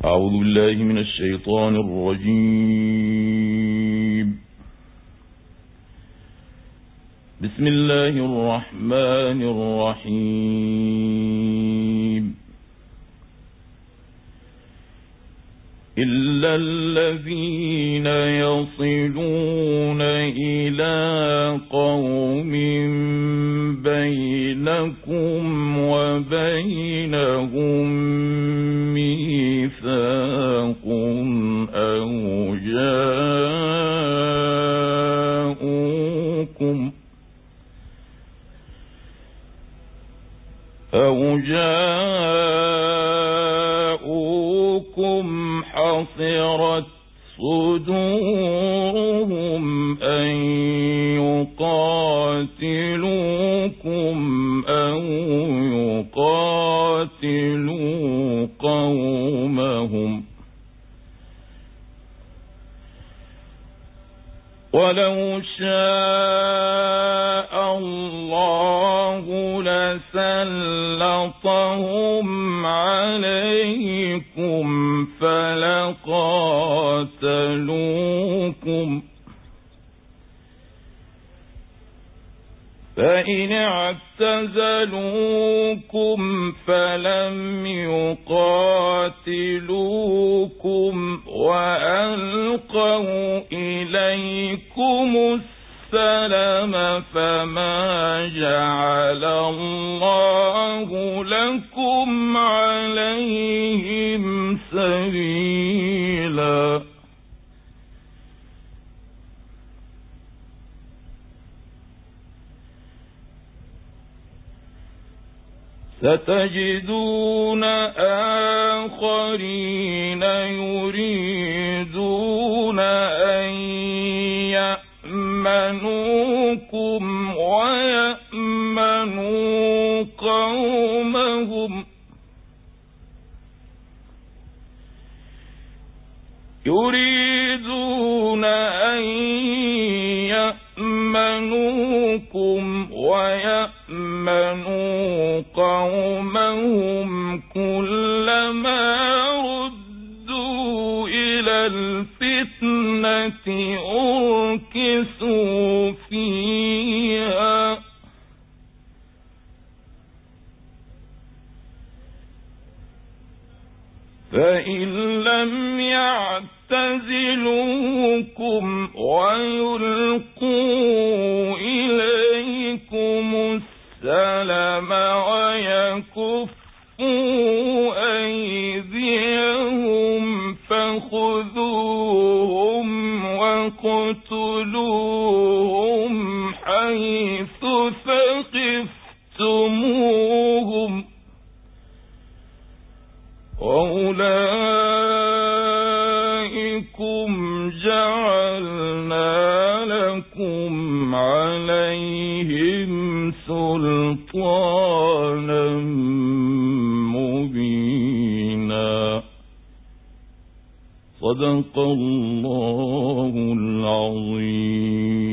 أعوذ بالله من الشيطان الرجيم. بسم الله الرحمن الرحيم. إلا الذين يصلون إلى قوم بينكم وبينهم ميثاق أو جاءوكم حصرت صدورهم أن يقاتلوكم أو يقاتلوا قومهم، ولو شاء الله لسلطهم عليكم فلقاتلوكم، فإن اعتزلوكم فلم يقاتلوكم وألقوا إليكم السلم فما جعل الله لكم عليهم سبيلا. ستجدون آخرين يريدون أن يأمنوكم ويأمنوا قومهم، يريدون أن يأمنوكم ويأمنوا قومهم كلما ردوا إلى الفتنة أركسوا فيها، فإن لم يعتزلوكم ويلقوا إليكم السلم ويكفوا أيديهم فخذوهم واقتلوهم حيث ثقفتموهم، وأولئكم جعلنا لكم عليهم سلطانا مبينا. صدق الله العظيم.